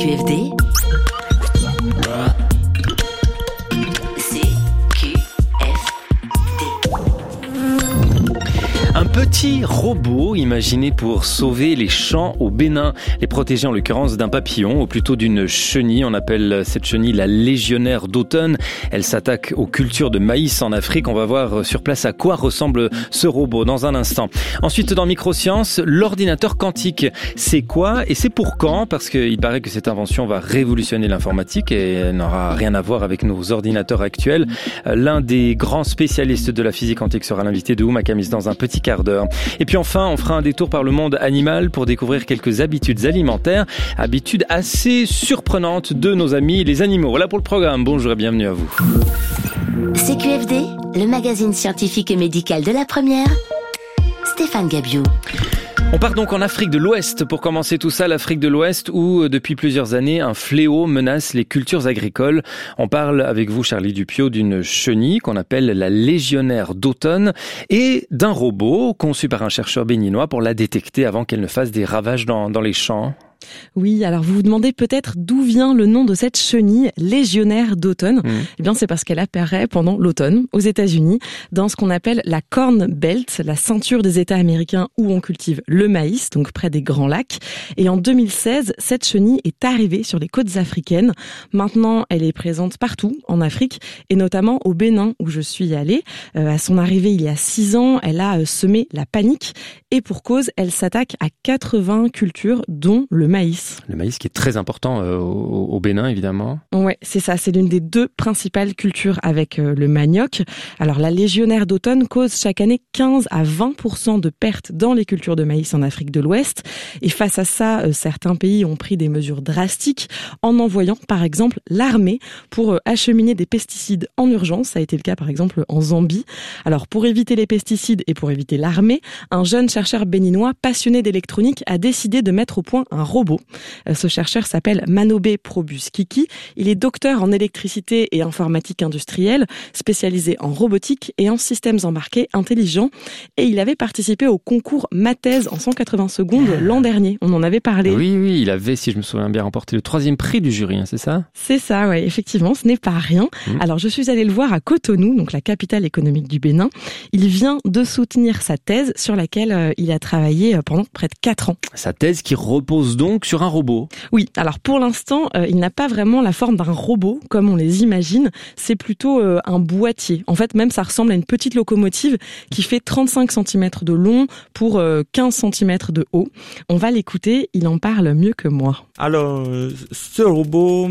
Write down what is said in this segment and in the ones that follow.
CQFD. Un petit robot imaginé pour sauver les champs au Bénin, les protéger en l'occurrence d'un papillon ou plutôt d'une chenille. On appelle cette chenille la légionnaire d'automne. Elle s'attaque aux cultures de maïs en Afrique. On va voir sur place à quoi ressemble ce robot dans un instant. Ensuite dans Microsciences, l'ordinateur quantique. C'est quoi et c'est pour quand? Parce qu'il paraît que cette invention va révolutionner l'informatique et elle n'aura rien à voir avec nos ordinateurs actuels. L'un des grands spécialistes de la physique quantique sera l'invité de Ouma Kamis dans un petit quart d'heure. Et puis enfin, on fera un détour par le monde animal pour découvrir quelques habitudes alimentaires, habitudes assez surprenantes de nos amis les animaux. Voilà pour le programme. Bonjour et bienvenue à vous. CQFD, le magazine scientifique et médical de la première. Stéphane Gabiou. On part donc en Afrique de l'Ouest pour commencer tout ça, l'Afrique de l'Ouest où depuis plusieurs années un fléau menace les cultures agricoles. On parle avec vous Charlie Dupiot d'une chenille qu'on appelle la légionnaire d'automne et d'un robot conçu par un chercheur béninois pour la détecter avant qu'elle ne fasse des ravages dans les champs. Oui, alors vous vous demandez peut-être d'où vient le nom de cette chenille légionnaire d'automne. Eh bien, c'est parce qu'elle apparaît pendant l'automne aux États-Unis dans ce qu'on appelle la Corn Belt, la ceinture des États américains où on cultive le maïs, donc près des Grands Lacs. Et en 2016, cette chenille est arrivée sur les côtes africaines. Maintenant, elle est présente partout en Afrique et notamment au Bénin où je suis allée. À son arrivée il y a 6 ans, elle a semé la panique et pour cause, elle s'attaque à 80 cultures dont le maïs. Le maïs qui est très important au Bénin, évidemment. Ouais, c'est ça. C'est l'une des 2 principales cultures avec le manioc. Alors, la légionnaire d'automne cause chaque année 15 à 20% de pertes dans les cultures de maïs en Afrique de l'Ouest. Et face à ça, certains pays ont pris des mesures drastiques en envoyant, par exemple, l'armée pour acheminer des pesticides en urgence. Ça a été le cas, par exemple, en Zambie. Alors, pour éviter les pesticides et pour éviter l'armée, un jeune chercheur béninois passionné d'électronique a décidé de mettre au point un robot. Ce chercheur s'appelle Manobe Probus-Kiki. Il est docteur en électricité et informatique industrielle, spécialisé en robotique et en systèmes embarqués intelligents. Et il avait participé au concours Mathèse en 180 secondes l'an dernier. On en avait parlé. Oui, il avait, si je me souviens bien, remporté le 3e prix du jury, c'est ça? C'est ça, ouais, effectivement, ce n'est pas rien. Alors, je suis allée le voir à Cotonou, donc la capitale économique du Bénin. Il vient de soutenir sa thèse sur laquelle il a travaillé pendant près de 4 ans. Sa thèse qui repose donc sur un robot. Oui, alors pour l'instant, il n'a pas vraiment la forme d'un robot comme on les imagine. C'est plutôt un boîtier. En fait, même ça ressemble à une petite locomotive qui fait 35 cm de long pour 15 cm de haut. On va l'écouter, il en parle mieux que moi. Alors, ce robot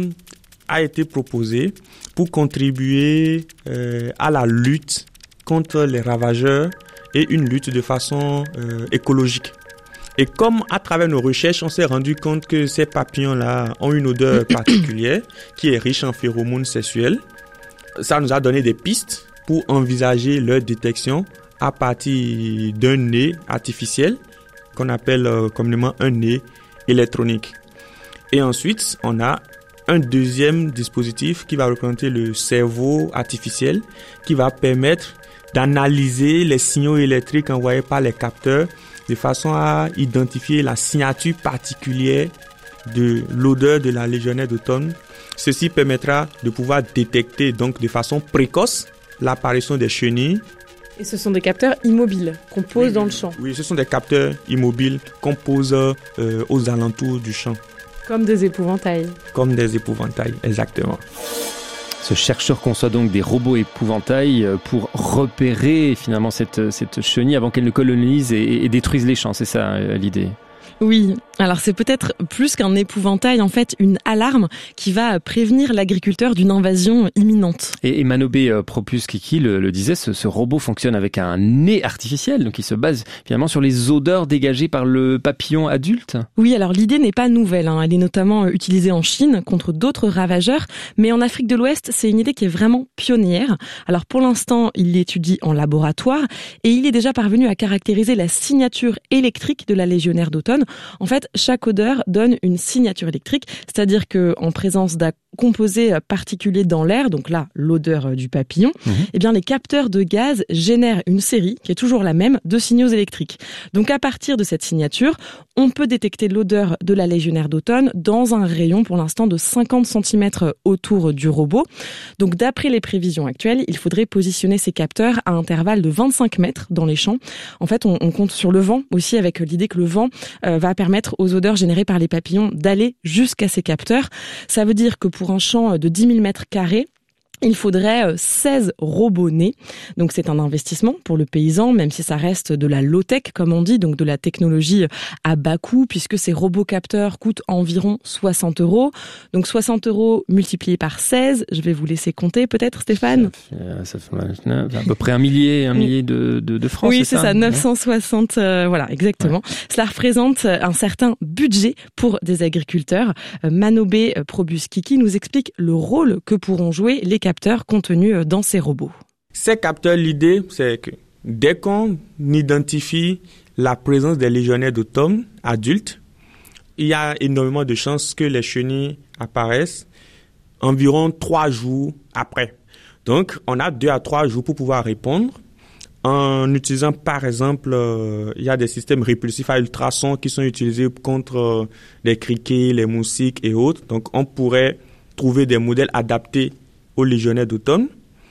a été proposé pour contribuer à la lutte contre les ravageurs et une lutte de façon écologique. Et comme à travers nos recherches, on s'est rendu compte que ces papillons-là ont une odeur particulière qui est riche en phéromones sexuels, ça nous a donné des pistes pour envisager leur détection à partir d'un nez artificiel qu'on appelle communément un nez électronique. Et ensuite, on a un deuxième dispositif qui va représenter le cerveau artificiel qui va permettre d'analyser les signaux électriques envoyés par les capteurs de façon à identifier la signature particulière de l'odeur de la légionnaire d'automne. Ceci permettra de pouvoir détecter donc de façon précoce l'apparition des chenilles. Et ce sont des capteurs immobiles qu'on pose dans le champ. Oui, ce sont des capteurs immobiles qu'on pose aux alentours du champ. Comme des épouvantails. Comme des épouvantails, exactement. Ce chercheur conçoit donc des robots épouvantails pour repérer finalement cette chenille avant qu'elle ne colonise et détruise les champs. C'est ça l'idée? Oui, alors c'est peut-être plus qu'un épouvantail, en fait, une alarme qui va prévenir l'agriculteur d'une invasion imminente. Et Manobe Probus-Kiki le disait, ce robot fonctionne avec un nez artificiel, donc il se base finalement sur les odeurs dégagées par le papillon adulte. Oui, alors l'idée n'est pas nouvelle, elle est notamment utilisée en Chine contre d'autres ravageurs, mais en Afrique de l'Ouest, c'est une idée qui est vraiment pionnière. Alors pour l'instant, il l'étudie en laboratoire et il est déjà parvenu à caractériser la signature électrique de la légionnaire d'automne. En fait, chaque odeur donne une signature électrique, c'est-à-dire que en présence d'un composé particulier dans l'air, donc là l'odeur du papillon, eh bien les capteurs de gaz génèrent une série qui est toujours la même de signaux électriques. Donc à partir de cette signature, on peut détecter l'odeur de la légionnaire d'automne dans un rayon pour l'instant de 50 cm autour du robot. Donc d'après les prévisions actuelles, il faudrait positionner ces capteurs à intervalles de 25 mètres dans les champs. En fait, on compte sur le vent aussi, avec l'idée que le vent va permettre aux odeurs générées par les papillons d'aller jusqu'à ces capteurs. Ça veut dire que pour un champ de 10 000 mètres carrés, il faudrait 16 robots nés. Donc c'est un investissement pour le paysan, même si ça reste de la low-tech, comme on dit, donc de la technologie à bas coût, puisque ces robots capteurs coûtent environ 60 €. Donc 60 € multipliés par 16, je vais vous laisser compter peut-être, Stéphane. Ça fait à peu près un millier de francs. Oui, c'est ça, 960, voilà, exactement. Ouais. Cela représente un certain budget pour des agriculteurs. Manobé Probus-Kiki nous explique le rôle que pourront jouer les capteurs contenus dans ces robots. Ces capteurs, l'idée, c'est que dès qu'on identifie la présence des légionnaires d'automne adultes, il y a énormément de chances que les chenilles apparaissent environ 3 jours après. Donc, on a 2 à 3 jours pour pouvoir répondre en utilisant, par exemple, il y a des systèmes répulsifs à ultrasons qui sont utilisés contre les criquets, les moustiques et autres. Donc, on pourrait trouver des modèles adaptés aux légionnaires d'automne.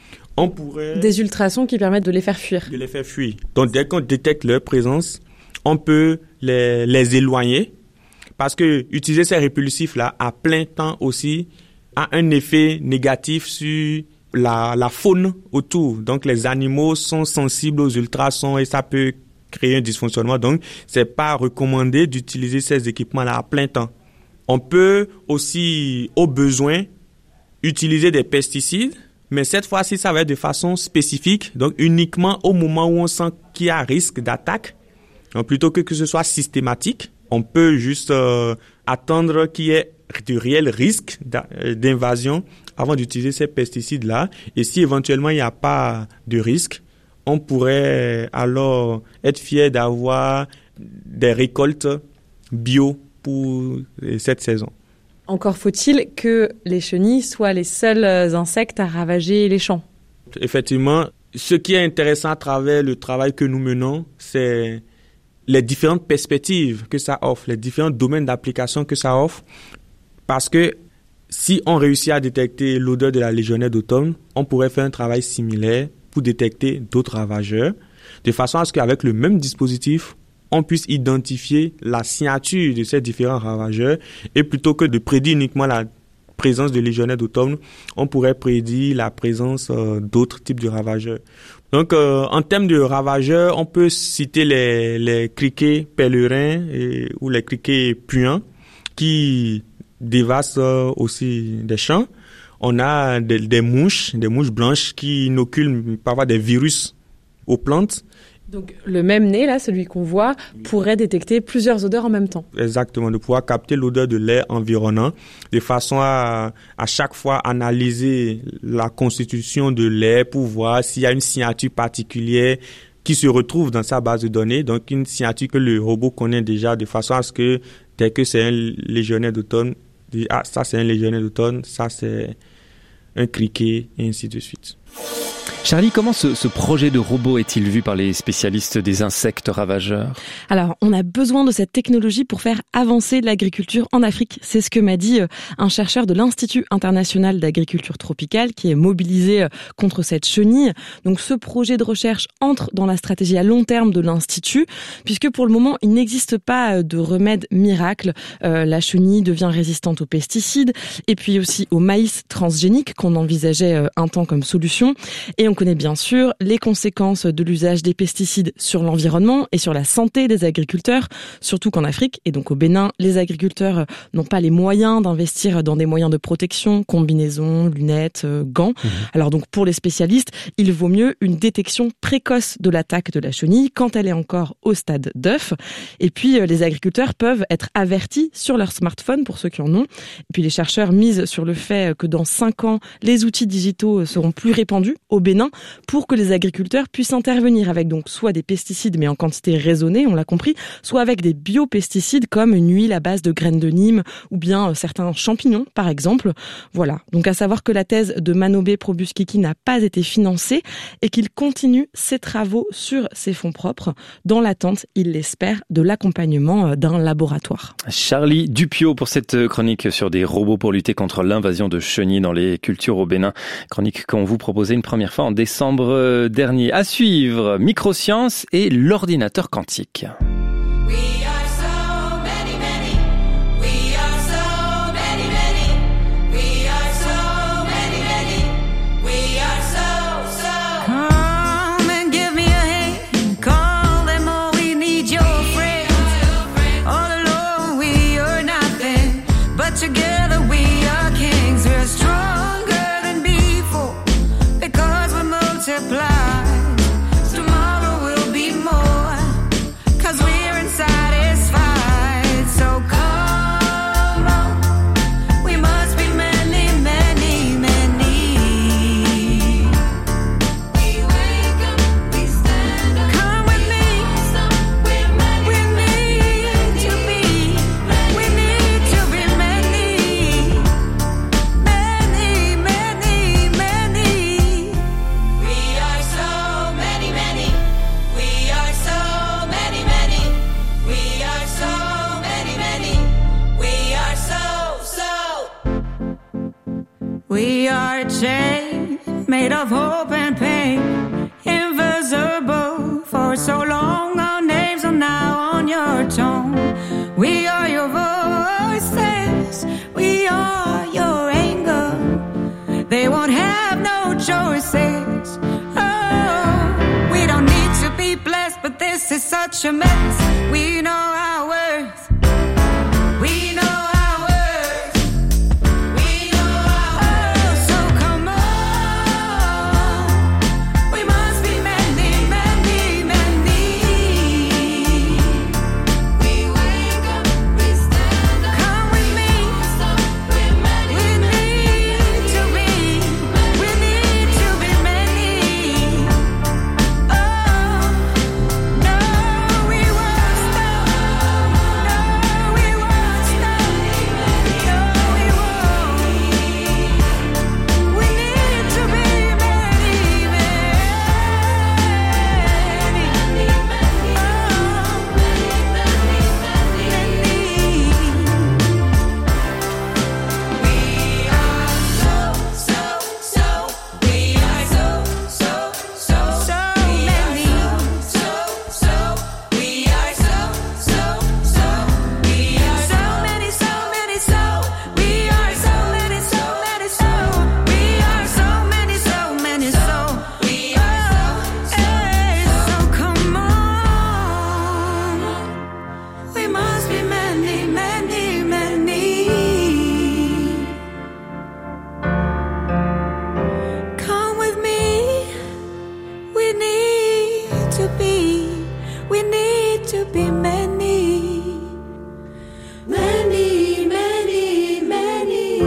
On pourrait... Des ultrasons qui permettent de les faire fuir. De les faire fuir. Donc, dès qu'on détecte leur présence, on peut les éloigner. Parce que utiliser ces répulsifs-là à plein temps aussi a un effet négatif sur la faune autour. Donc, les animaux sont sensibles aux ultrasons et ça peut créer un dysfonctionnement. Donc, c'est pas recommandé d'utiliser ces équipements-là à plein temps. On peut aussi, au besoin, utiliser des pesticides, mais cette fois-ci, ça va être de façon spécifique, donc uniquement au moment où on sent qu'il y a risque d'attaque. Donc, plutôt que ce soit systématique, on peut juste attendre qu'il y ait de réels risques d'invasion avant d'utiliser ces pesticides-là. Et si éventuellement il n'y a pas de risque, on pourrait alors être fier d'avoir des récoltes bio pour cette saison. Encore faut-il que les chenilles soient les seuls insectes à ravager les champs. Effectivement, ce qui est intéressant à travers le travail que nous menons, c'est les différentes perspectives que ça offre, les différents domaines d'application que ça offre. Parce que si on réussit à détecter l'odeur de la légionnaire d'automne, on pourrait faire un travail similaire pour détecter d'autres ravageurs, de façon à ce qu'avec le même dispositif, on puisse identifier la signature de ces différents ravageurs et plutôt que de prédire uniquement la présence de légionnaires d'automne, on pourrait prédire la présence d'autres types de ravageurs. Donc, en termes de ravageurs, on peut citer les criquets pèlerins ou les criquets puants qui dévastent aussi des champs. On a des mouches blanches qui inoculent parfois des virus aux plantes. Donc le même nez, là, celui qu'on voit, pourrait détecter plusieurs odeurs en même temps. Exactement, de pouvoir capter l'odeur de l'air environnant, de façon à chaque fois analyser la constitution de l'air pour voir s'il y a une signature particulière qui se retrouve dans sa base de données. Donc une signature que le robot connaît déjà, de façon à ce que dès que c'est un légionnaire d'automne, dit « Ah, ça c'est un légionnaire d'automne, ça c'est un criquet » et ainsi de suite. Charlie, comment ce projet de robot est-il vu par les spécialistes des insectes ravageurs ? Alors, on a besoin de cette technologie pour faire avancer l'agriculture en Afrique. C'est ce que m'a dit un chercheur de l'Institut international d'agriculture tropicale qui est mobilisé contre cette chenille. Donc, ce projet de recherche entre dans la stratégie à long terme de l'Institut, puisque pour le moment, il n'existe pas de remède miracle. La chenille devient résistante aux pesticides et puis aussi au maïs transgénique qu'on envisageait un temps comme solution. Et on connaît bien sûr les conséquences de l'usage des pesticides sur l'environnement et sur la santé des agriculteurs, surtout qu'en Afrique et donc au Bénin, les agriculteurs n'ont pas les moyens d'investir dans des moyens de protection, combinaisons, lunettes, gants. Alors donc pour les spécialistes, il vaut mieux une détection précoce de l'attaque de la chenille quand elle est encore au stade d'œuf. Et puis les agriculteurs peuvent être avertis sur leur smartphone pour ceux qui en ont. Et puis les chercheurs misent sur le fait que dans 5 ans, les outils digitaux seront plus répandus au Bénin. Bénin pour que les agriculteurs puissent intervenir avec donc soit des pesticides mais en quantité raisonnée, on l'a compris, soit avec des biopesticides comme une huile à base de graines de Nîmes ou bien certains champignons par exemple. Voilà, donc à savoir que la thèse de Manobe Probuskiki n'a pas été financée et qu'il continue ses travaux sur ses fonds propres dans l'attente, il l'espère, de l'accompagnement d'un laboratoire. Charlie Dupiot pour cette chronique sur des robots pour lutter contre l'invasion de chenilles dans les cultures au Bénin. Chronique qu'on vous proposait une première fois en décembre dernier. À suivre, Microsciences et l'ordinateur quantique. Together we are kings, we're stronger than before, because we multiply. Tomorrow will be more, 'cause we're unsatisfied. So come on, we must be many, many, many. We wake up, we stand up. Come with me, we're many, we need to be, we need to be many. Many, many, many. We are so many, many. We are so many, many. We are so many, many. We are so. We are a chain made of hope and pain, invisible for so long. Our names are now on your tongue. We are your voices. We are your anger. They won't have no choices. Oh, we don't need to be blessed, but this is such a mess. We know our worth. We know our worth. We know our worth. So come on. We must be many, many, many. We wake up, we stand up. Come with me. We're many, we need to be. We need to be many. Oh, no, we won't stop. No, we won't stop. No, we won't. We need to be many, many. We must be many, many, many. Come with me. We need to be. We need to be many. Many, many, many.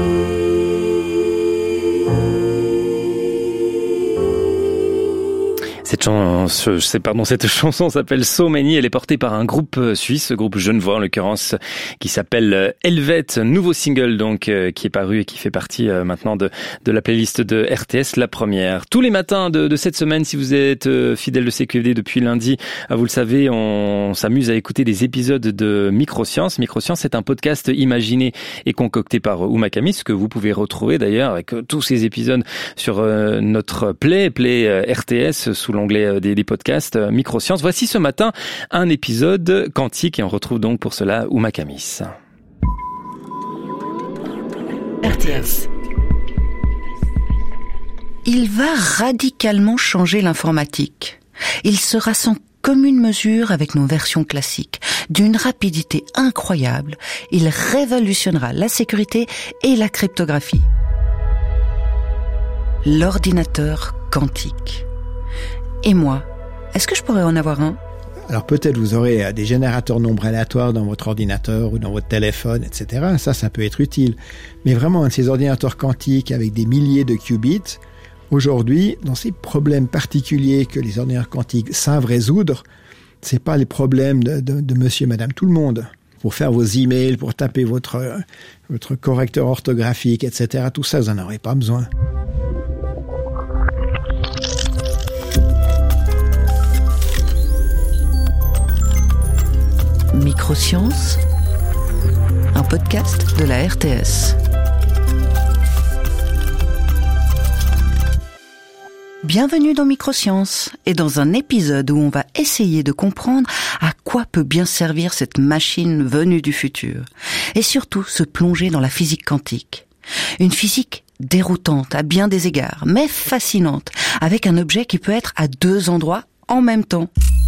Cette chanson s'appelle So Many. Elle est portée par un groupe suisse, groupe genevois en l'occurrence, qui s'appelle Helvet. Nouveau single donc qui est paru et qui fait partie maintenant de la playlist de RTS, la première. Tous les matins de cette semaine, si vous êtes fidèle de CQFD depuis lundi, vous le savez, on s'amuse à écouter des épisodes de Microsciences. Microsciences, c'est un podcast imaginé et concocté par Ouma Kamis, que vous pouvez retrouver d'ailleurs avec tous ces épisodes sur notre Play RTS sous l'onglet des podcasts Microsciences. Voici ce matin un épisode quantique et on retrouve donc pour cela Ouma Kamis. RTS. Il va radicalement changer l'informatique. Il sera sans commune mesure avec nos versions classiques. D'une rapidité incroyable, il révolutionnera la sécurité et la cryptographie. L'ordinateur quantique. Et moi, est-ce que je pourrais en avoir un ? Alors peut-être vous aurez des générateurs de nombres aléatoires dans votre ordinateur ou dans votre téléphone, etc. Ça peut être utile. Mais vraiment, un de ces ordinateurs quantiques avec des milliers de qubits, Aujourd'hui, dans ces problèmes particuliers que les ordinateurs quantiques savent résoudre, c'est pas les problèmes de monsieur et madame tout le monde. Pour faire vos emails, pour taper votre correcteur orthographique, etc. Tout ça, vous n'en aurez pas besoin. Microsciences, un podcast de la RTS. Bienvenue dans Microsciences et dans un épisode où on va essayer de comprendre à quoi peut bien servir cette machine venue du futur et surtout se plonger dans la physique quantique. Une physique déroutante à bien des égards, mais fascinante, avec un objet qui peut être à deux endroits en même temps.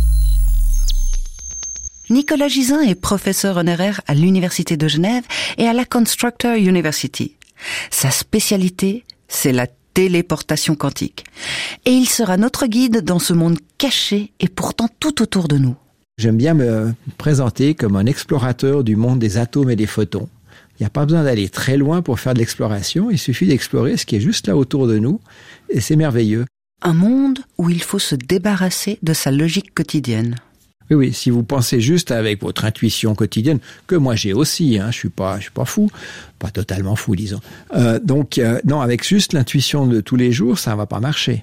Nicolas Gisin est professeur honoraire à l'Université de Genève et à la Constructor University. Sa spécialité, c'est la téléportation quantique. Et il sera notre guide dans ce monde caché et pourtant tout autour de nous. J'aime bien me présenter comme un explorateur du monde des atomes et des photons. Il n'y a pas besoin d'aller très loin pour faire de l'exploration, il suffit d'explorer ce qui est juste là autour de nous, et c'est merveilleux. Un monde où il faut se débarrasser de sa logique quotidienne. Oui, si vous pensez juste avec votre intuition quotidienne, que moi j'ai aussi, je suis pas fou, pas totalement fou, disons. Non, avec juste l'intuition de tous les jours, ça va pas marcher.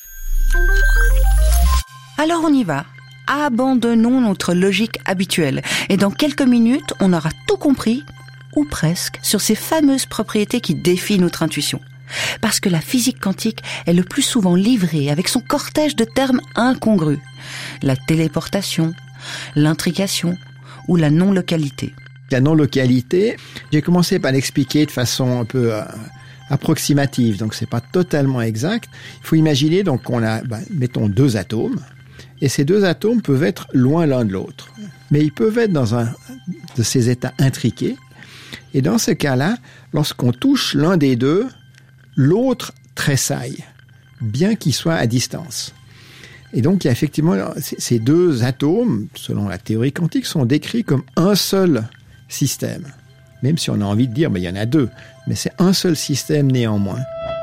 Alors on y va. Abandonnons notre logique habituelle. Et dans quelques minutes, on aura tout compris, ou presque, sur ces fameuses propriétés qui défient notre intuition. Parce que la physique quantique est le plus souvent livrée avec son cortège de termes incongrus. La téléportation, l'intrication ou la non-localité. La non-localité, j'ai commencé par l'expliquer de façon un peu approximative, donc c'est pas totalement exact. Il faut imaginer donc qu'on a, mettons, deux atomes, et ces deux atomes peuvent être loin l'un de l'autre. Mais ils peuvent être dans un de ces états intriqués, et dans ce cas-là, lorsqu'on touche l'un des deux, l'autre tressaille, bien qu'il soit à distance. Et donc, il y a effectivement ces deux atomes, selon la théorie quantique, sont décrits comme un seul système. Même si on a envie de dire, il y en a deux, mais c'est un seul système néanmoins.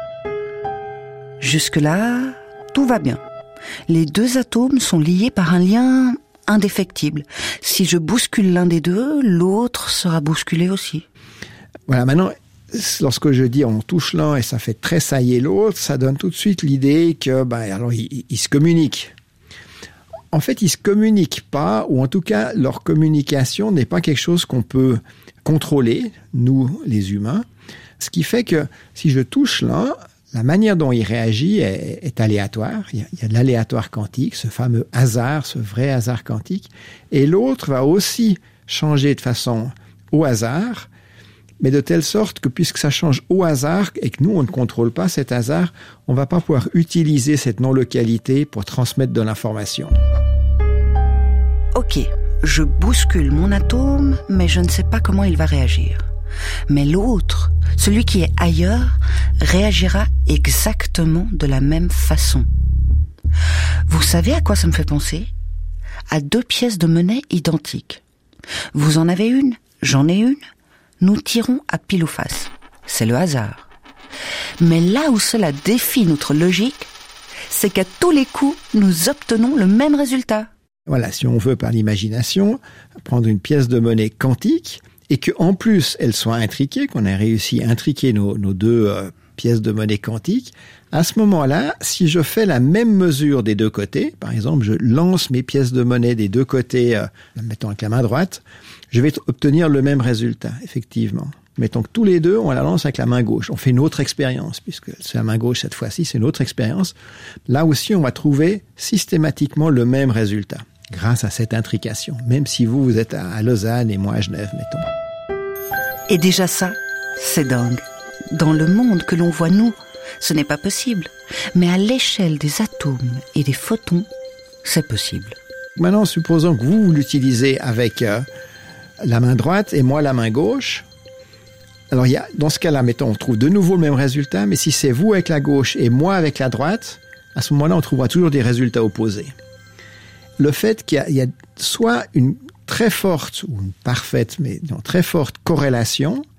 Jusque-là, tout va bien. Les deux atomes sont liés par un lien indéfectible. Si je bouscule l'un des deux, l'autre sera bousculé aussi. Voilà, maintenant, lorsque je dis on touche l'un et ça fait tressailler l'autre, ça donne tout de suite l'idée que alors ils se communiquent. En fait, ils se communiquent pas, ou en tout cas leur communication n'est pas quelque chose qu'on peut contrôler, nous les humains. Ce qui fait que si je touche l'un, la manière dont il réagit est aléatoire. Il y a de l'aléatoire quantique, ce fameux hasard, ce vrai hasard quantique. Et l'autre va aussi changer de façon au hasard, mais de telle sorte que puisque ça change au hasard et que nous, on ne contrôle pas cet hasard, on ne va pas pouvoir utiliser cette non-localité pour transmettre de l'information. Ok, je bouscule mon atome, mais je ne sais pas comment il va réagir. Mais l'autre, celui qui est ailleurs, réagira exactement de la même façon. Vous savez à quoi ça me fait penser ? À deux pièces de monnaie identiques. Vous en avez une, j'en ai une. Nous tirons à pile ou face. C'est le hasard. Mais là où cela défie notre logique, c'est qu'à tous les coups, nous obtenons le même résultat. Voilà, si on veut par l'imagination prendre une pièce de monnaie quantique et qu'en plus elle soit intriquée, qu'on ait réussi à intriquer nos deux pièces de monnaie quantique, à ce moment-là, si je fais la même mesure des deux côtés, par exemple, je lance mes pièces de monnaie des deux côtés, mettons avec la main droite, je vais obtenir le même résultat, effectivement. Mettons que tous les deux, on la lance avec la main gauche. On fait une autre expérience, puisque c'est la main gauche cette fois-ci, c'est une autre expérience. Là aussi, on va trouver systématiquement le même résultat, grâce à cette intrication, même si vous êtes à Lausanne et moi à Genève, mettons. Et déjà ça, c'est dingue. Dans le monde que l'on voit nous, ce n'est pas possible. Mais à l'échelle des atomes et des photons, c'est possible. Maintenant, supposons que vous l'utilisez avec la main droite et moi la main gauche. Alors, dans ce cas-là, mettons, on trouve de nouveau le même résultat, mais si c'est vous avec la gauche et moi avec la droite, à ce moment-là, on trouvera toujours des résultats opposés. Le fait qu'il y a soit une très forte, ou une parfaite, mais non, très forte corrélation,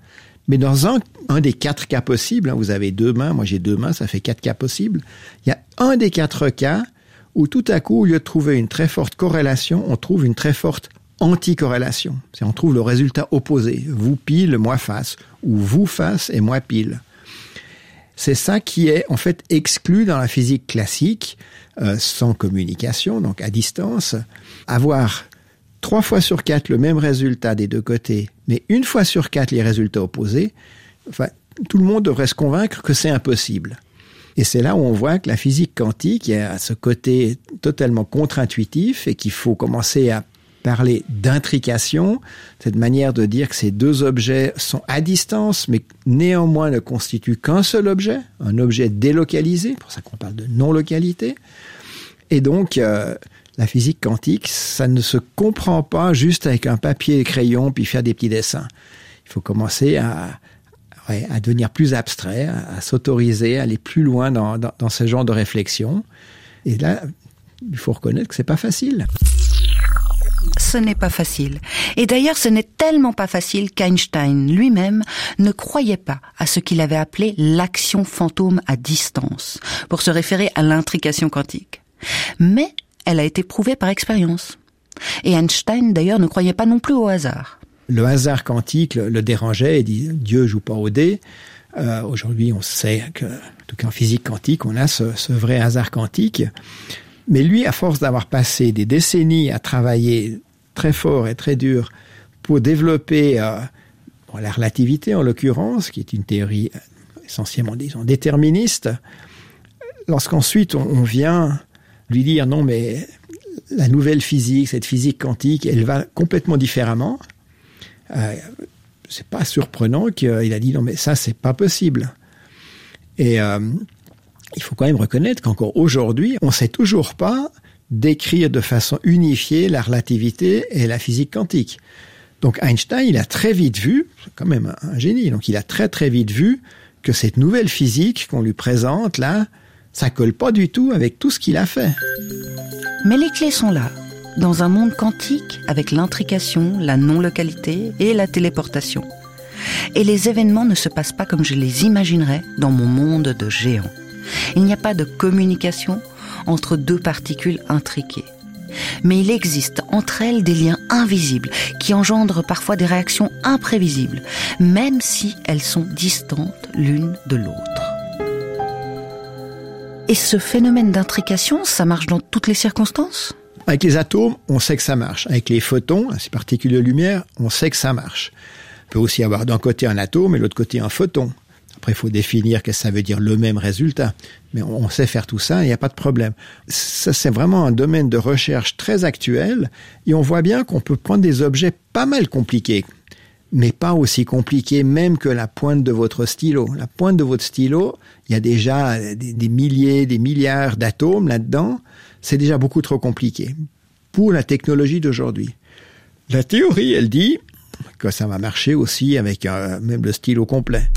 Mais dans un des 4 cas possibles, vous avez 2 mains, moi j'ai 2 mains, ça fait 4 cas possibles, il y a un des 4 cas où tout à coup, au lieu de trouver une très forte corrélation, on trouve une très forte anticorrélation. On trouve le résultat opposé. Vous pile, moi face. Ou vous face et moi pile. C'est ça qui est en fait exclu dans la physique classique, sans communication, donc à distance. Avoir 3 fois sur 4 le même résultat des deux côtés, mais 1 fois sur 4 les résultats opposés, enfin, tout le monde devrait se convaincre que c'est impossible. Et c'est là où on voit que la physique quantique a ce côté totalement contre-intuitif et qu'il faut commencer à parler d'intrication, cette manière de dire que ces 2 objets sont à distance, mais néanmoins ne constituent qu'un seul objet, un objet délocalisé, pour ça qu'on parle de non-localité. Et donc, la physique quantique, ça ne se comprend pas juste avec un papier et crayon puis faire des petits dessins. Il faut commencer à devenir plus abstrait, à s'autoriser, à aller plus loin dans ce genre de réflexion. Et là, il faut reconnaître que c'est pas facile. Ce n'est pas facile. Et d'ailleurs, ce n'est tellement pas facile qu'Einstein lui-même ne croyait pas à ce qu'il avait appelé l'action fantôme à distance, pour se référer à l'intrication quantique. Mais elle a été prouvée par expérience. Et Einstein, d'ailleurs, ne croyait pas non plus au hasard. Le hasard quantique le dérangeait et dit « Dieu joue pas au dé ». Aujourd'hui, on sait que, en tout cas en physique quantique, on a ce vrai hasard quantique. Mais lui, à force d'avoir passé des décennies à travailler très fort et très dur pour développer la relativité, en l'occurrence, qui est une théorie essentiellement, disons, déterministe, lorsqu'ensuite on vient lui dire « Non, mais la nouvelle physique, cette physique quantique, elle va complètement différemment », c'est pas surprenant qu'il a dit non mais ça c'est pas possible. Et il faut quand même reconnaître qu'encore aujourd'hui on sait toujours pas décrire de façon unifiée la relativité et la physique quantique. Donc Einstein il a très vite vu, c'est quand même un génie, donc il a très très vite vu que cette nouvelle physique qu'on lui présente là, ça colle pas du tout avec tout ce qu'il a fait. Mais les clés sont là. Dans un monde quantique, avec l'intrication, la non-localité et la téléportation. Et les événements ne se passent pas comme je les imaginerais dans mon monde de géants. Il n'y a pas de communication entre 2 particules intriquées. Mais il existe entre elles des liens invisibles qui engendrent parfois des réactions imprévisibles, même si elles sont distantes l'une de l'autre. Et ce phénomène d'intrication, ça marche dans toutes les circonstances ? Avec les atomes, on sait que ça marche. Avec les photons, ces particules de lumière, on sait que ça marche. On peut aussi avoir d'un côté un atome et de l'autre côté un photon. Après, il faut définir que ça veut dire le même résultat. Mais on sait faire tout ça, il n'y a pas de problème. Ça, c'est vraiment un domaine de recherche très actuel. Et on voit bien qu'on peut prendre des objets pas mal compliqués, mais pas aussi compliqués même que la pointe de votre stylo. La pointe de votre stylo, il y a déjà des milliers, des milliards d'atomes là-dedans. C'est déjà beaucoup trop compliqué pour la technologie d'aujourd'hui. La théorie, elle dit que ça va marcher aussi avec même le stylo complet.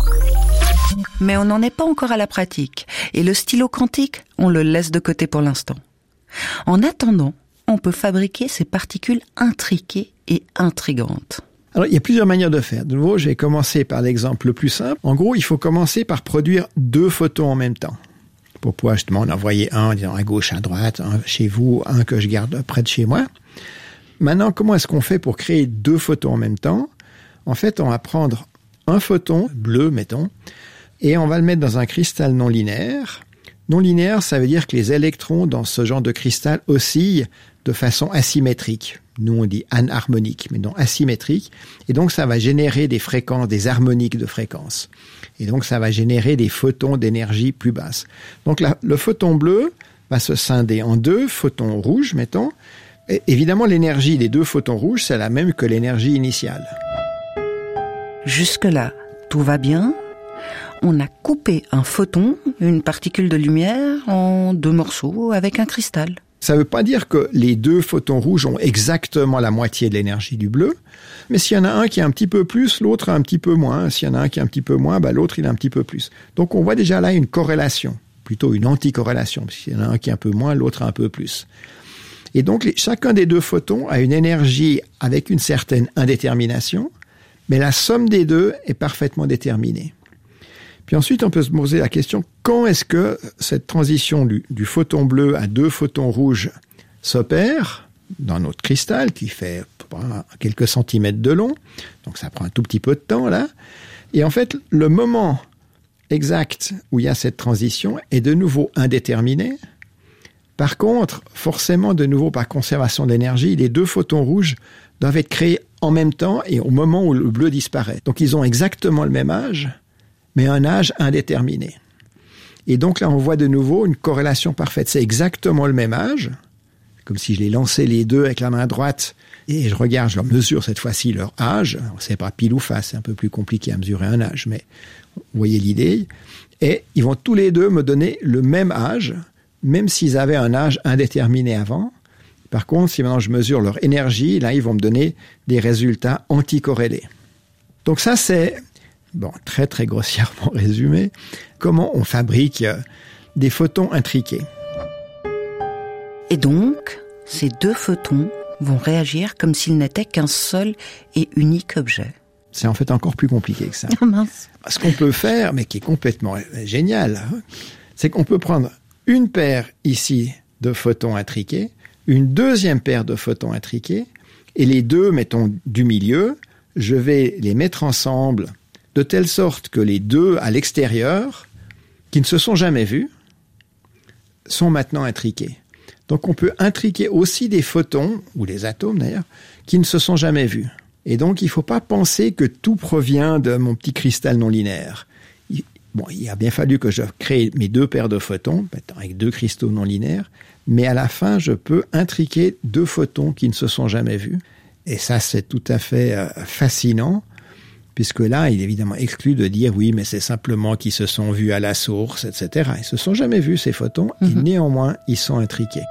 Mais on n'en est pas encore à la pratique. Et le stylo quantique, on le laisse de côté pour l'instant. En attendant, on peut fabriquer ces particules intriquées et intrigantes. Alors, il y a plusieurs manières de faire. De nouveau, je vais commencer par l'exemple le plus simple. En gros, il faut commencer par produire 2 photons en même temps. Pour pouvoir justement en envoyer un, disons, à gauche, à droite, un chez vous, un que je garde près de chez moi. Maintenant, comment est-ce qu'on fait pour créer 2 photons en même temps ? En fait, on va prendre un photon, bleu, mettons, et on va le mettre dans un cristal non linéaire. Non linéaire, ça veut dire que les électrons dans ce genre de cristal oscillent de façon asymétrique. Nous, on dit anharmonique, mais non asymétrique. Et donc, ça va générer des fréquences, des harmoniques de fréquences. Et donc, ça va générer des photons d'énergie plus basse. Donc, le photon bleu va se scinder en 2 photons rouges, mettons. Et évidemment, l'énergie des 2 photons rouges, c'est la même que l'énergie initiale. Jusque-là, tout va bien. On a coupé un photon, une particule de lumière, en 2 morceaux avec un cristal. Ça ne veut pas dire que les 2 photons rouges ont exactement la moitié de l'énergie du bleu, mais s'il y en a un qui a un petit peu plus, l'autre a un petit peu moins. S'il y en a un qui a un petit peu moins, l'autre il a un petit peu plus. Donc on voit déjà là une corrélation, plutôt une anticorrélation. S'il y en a un qui a un peu moins, l'autre a un peu plus. Et donc chacun des 2 photons a une énergie avec une certaine indétermination, Mais la somme des deux est parfaitement déterminée. Puis ensuite, on peut se poser la question, quand est-ce que cette transition du photon bleu à 2 photons rouges s'opère dans notre cristal, qui fait quelques centimètres de long, donc ça prend un tout petit peu de temps là, et en fait, le moment exact où il y a cette transition est de nouveau indéterminé. Par contre, forcément, de nouveau, par conservation d'énergie, les 2 photons rouges doivent être créés en même temps et au moment où le bleu disparaît. Donc, ils ont exactement le même âge, mais un âge indéterminé. Et donc là, on voit de nouveau une corrélation parfaite. C'est exactement le même âge, comme si je les lançais les deux avec la main droite et je regarde, je leur mesure cette fois-ci leur âge. C'est pas pile ou face, c'est un peu plus compliqué à mesurer un âge, mais vous voyez l'idée. Et ils vont tous les deux me donner le même âge, même s'ils avaient un âge indéterminé avant. Par contre, si maintenant je mesure leur énergie, là, ils vont me donner des résultats anticorrélés. Donc ça, c'est, très très grossièrement résumé, comment on fabrique des photons intriqués. Et donc, ces 2 photons vont réagir comme s'ils n'étaient qu'un seul et unique objet. C'est en fait encore plus compliqué que ça. Oh mince. Ce qu'on peut faire, mais qui est complètement génial, c'est qu'on peut prendre une paire ici de photons intriqués, une deuxième paire de photons intriqués, et les deux, mettons, du milieu, je vais les mettre ensemble de telle sorte que les deux à l'extérieur, qui ne se sont jamais vus, sont maintenant intriqués. Donc on peut intriquer aussi des photons, ou des atomes d'ailleurs, qui ne se sont jamais vus. Et donc il ne faut pas penser que tout provient de mon petit cristal non linéaire. Il a bien fallu que je crée mes 2 paires de photons, avec 2 cristaux non linéaires, mais à la fin je peux intriquer 2 photons qui ne se sont jamais vus. Et ça c'est tout à fait fascinant, puisque là il est évidemment exclu de dire oui mais c'est simplement qu'ils se sont vus à la source, etc. Ils ne se sont jamais vus ces photons, et néanmoins ils sont intriqués.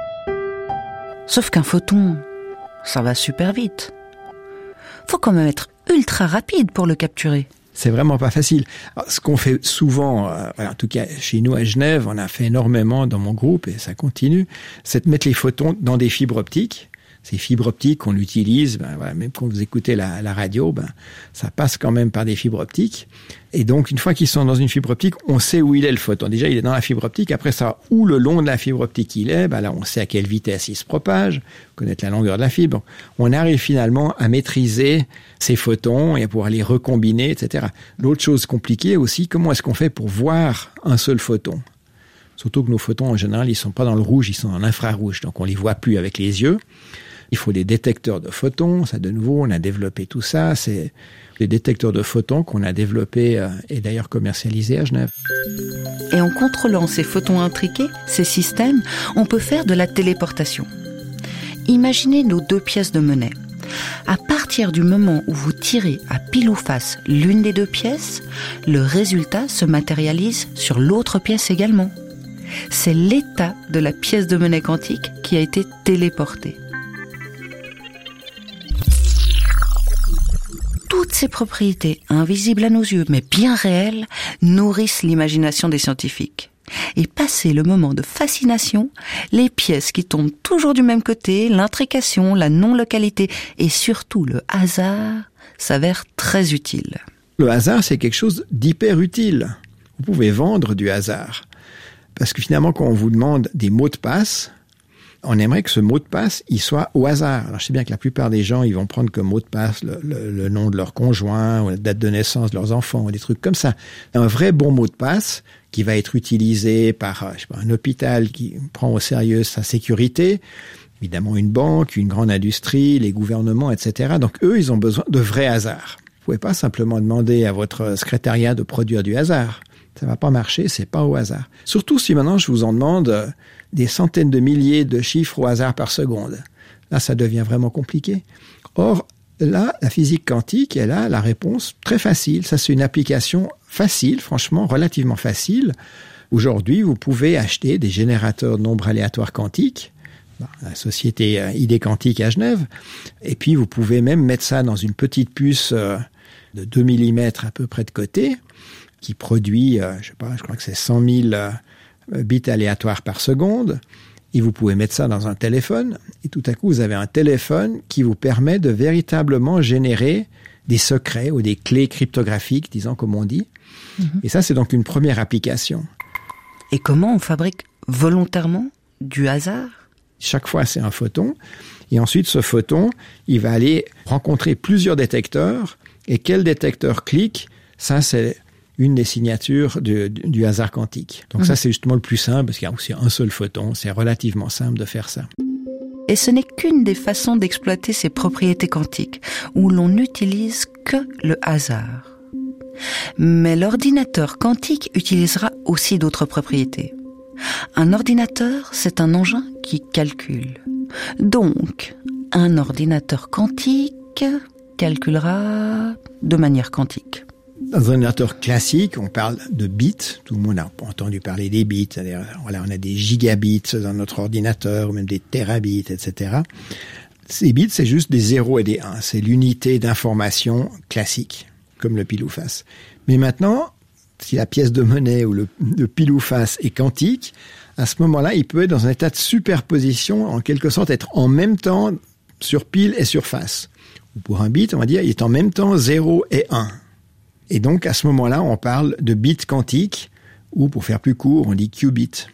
Sauf qu'un photon, ça va super vite. Faut quand même être ultra rapide pour le capturer. C'est vraiment pas facile. Alors, ce qu'on fait souvent, en tout cas chez nous à Genève, on a fait énormément dans mon groupe et ça continue, c'est de mettre les photons dans des fibres optiques. Ces fibres optiques qu'on utilise, même quand vous écoutez la radio, ça passe quand même par des fibres optiques. Et donc, une fois qu'ils sont dans une fibre optique, on sait où il est le photon. Déjà, il est dans la fibre optique. Après ça, où le long de la fibre optique il est, là, on sait à quelle vitesse il se propage, connaître la longueur de la fibre. Donc, on arrive finalement à maîtriser ces photons et à pouvoir les recombiner, etc. L'autre chose compliquée aussi, comment est-ce qu'on fait pour voir un seul photon ? Surtout que nos photons, en général, ils sont pas dans le rouge, ils sont dans l'infrarouge. Donc, on les voit plus avec les yeux. Il faut des détecteurs de photons. Ça, de nouveau, on a développé tout ça. C'est les détecteurs de photons qu'on a développés et d'ailleurs commercialisés à Genève. Et en contrôlant ces photons intriqués, ces systèmes, on peut faire de la téléportation. Imaginez nos 2 pièces de monnaie. À partir du moment où vous tirez à pile ou face l'une des 2 pièces, le résultat se matérialise sur l'autre pièce également. C'est l'état de la pièce de monnaie quantique qui a été téléportée. Toutes ces propriétés, invisibles à nos yeux, mais bien réelles, nourrissent l'imagination des scientifiques. Et passé le moment de fascination, les pièces qui tombent toujours du même côté, l'intrication, la non-localité et surtout le hasard s'avèrent très utiles. Le hasard, c'est quelque chose d'hyper utile. Vous pouvez vendre du hasard. Parce que finalement, quand on vous demande des mots de passe, on aimerait que ce mot de passe, il soit au hasard. Alors, je sais bien que la plupart des gens, ils vont prendre comme mot de passe le nom de leur conjoint, ou la date de naissance de leurs enfants, ou des trucs comme ça. Un vrai bon mot de passe, qui va être utilisé par, un hôpital qui prend au sérieux sa sécurité, évidemment une banque, une grande industrie, les gouvernements, etc. Donc, eux, ils ont besoin de vrais hasards. Vous pouvez pas simplement demander à votre secrétariat de produire du hasard. Ça va pas marcher, c'est pas au hasard. Surtout si maintenant je vous en demande des centaines de milliers de chiffres au hasard par seconde. Là, ça devient vraiment compliqué. Or, là, la physique quantique, elle a la réponse très facile. Ça, c'est une application facile, franchement, relativement facile. Aujourd'hui, vous pouvez acheter des générateurs de nombres aléatoires quantiques, la société ID Quantique à Genève, et puis vous pouvez même mettre ça dans une petite puce de 2 mm à peu près de côté, qui produit, je crois que c'est 100 000 bits aléatoires par seconde, et vous pouvez mettre ça dans un téléphone, et tout à coup, vous avez un téléphone qui vous permet de véritablement générer des secrets ou des clés cryptographiques, disons comme on dit. Et ça, c'est donc une première application. Et comment on fabrique volontairement du hasard? Chaque fois, c'est un photon. Et ensuite, ce photon, il va aller rencontrer plusieurs détecteurs. Et quel détecteur clique? Ça, c'est une des signatures du hasard quantique. Donc ça, c'est justement le plus simple, parce qu'il y a aussi un seul photon. C'est relativement simple de faire ça. Et ce n'est qu'une des façons d'exploiter ces propriétés quantiques, où l'on n'utilise que le hasard. Mais l'ordinateur quantique utilisera aussi d'autres propriétés. Un ordinateur, c'est un engin qui calcule. Donc, un ordinateur quantique calculera de manière quantique. Dans un ordinateur classique, on parle de bits. Tout le monde a entendu parler des bits. Voilà, on a des gigabits dans notre ordinateur, ou même des terabits, etc. Ces bits, c'est juste des 0 et des 1. C'est l'unité d'information classique, comme le pile ou face. Mais maintenant, si la pièce de monnaie ou le pile ou face est quantique, à ce moment-là, il peut être dans un état de superposition, en quelque sorte être en même temps sur pile et sur face. Ou pour un bit, on va dire, il est en même temps 0 et 1. Et donc, à ce moment-là, on parle de bits quantiques, ou pour faire plus court, on dit qubit.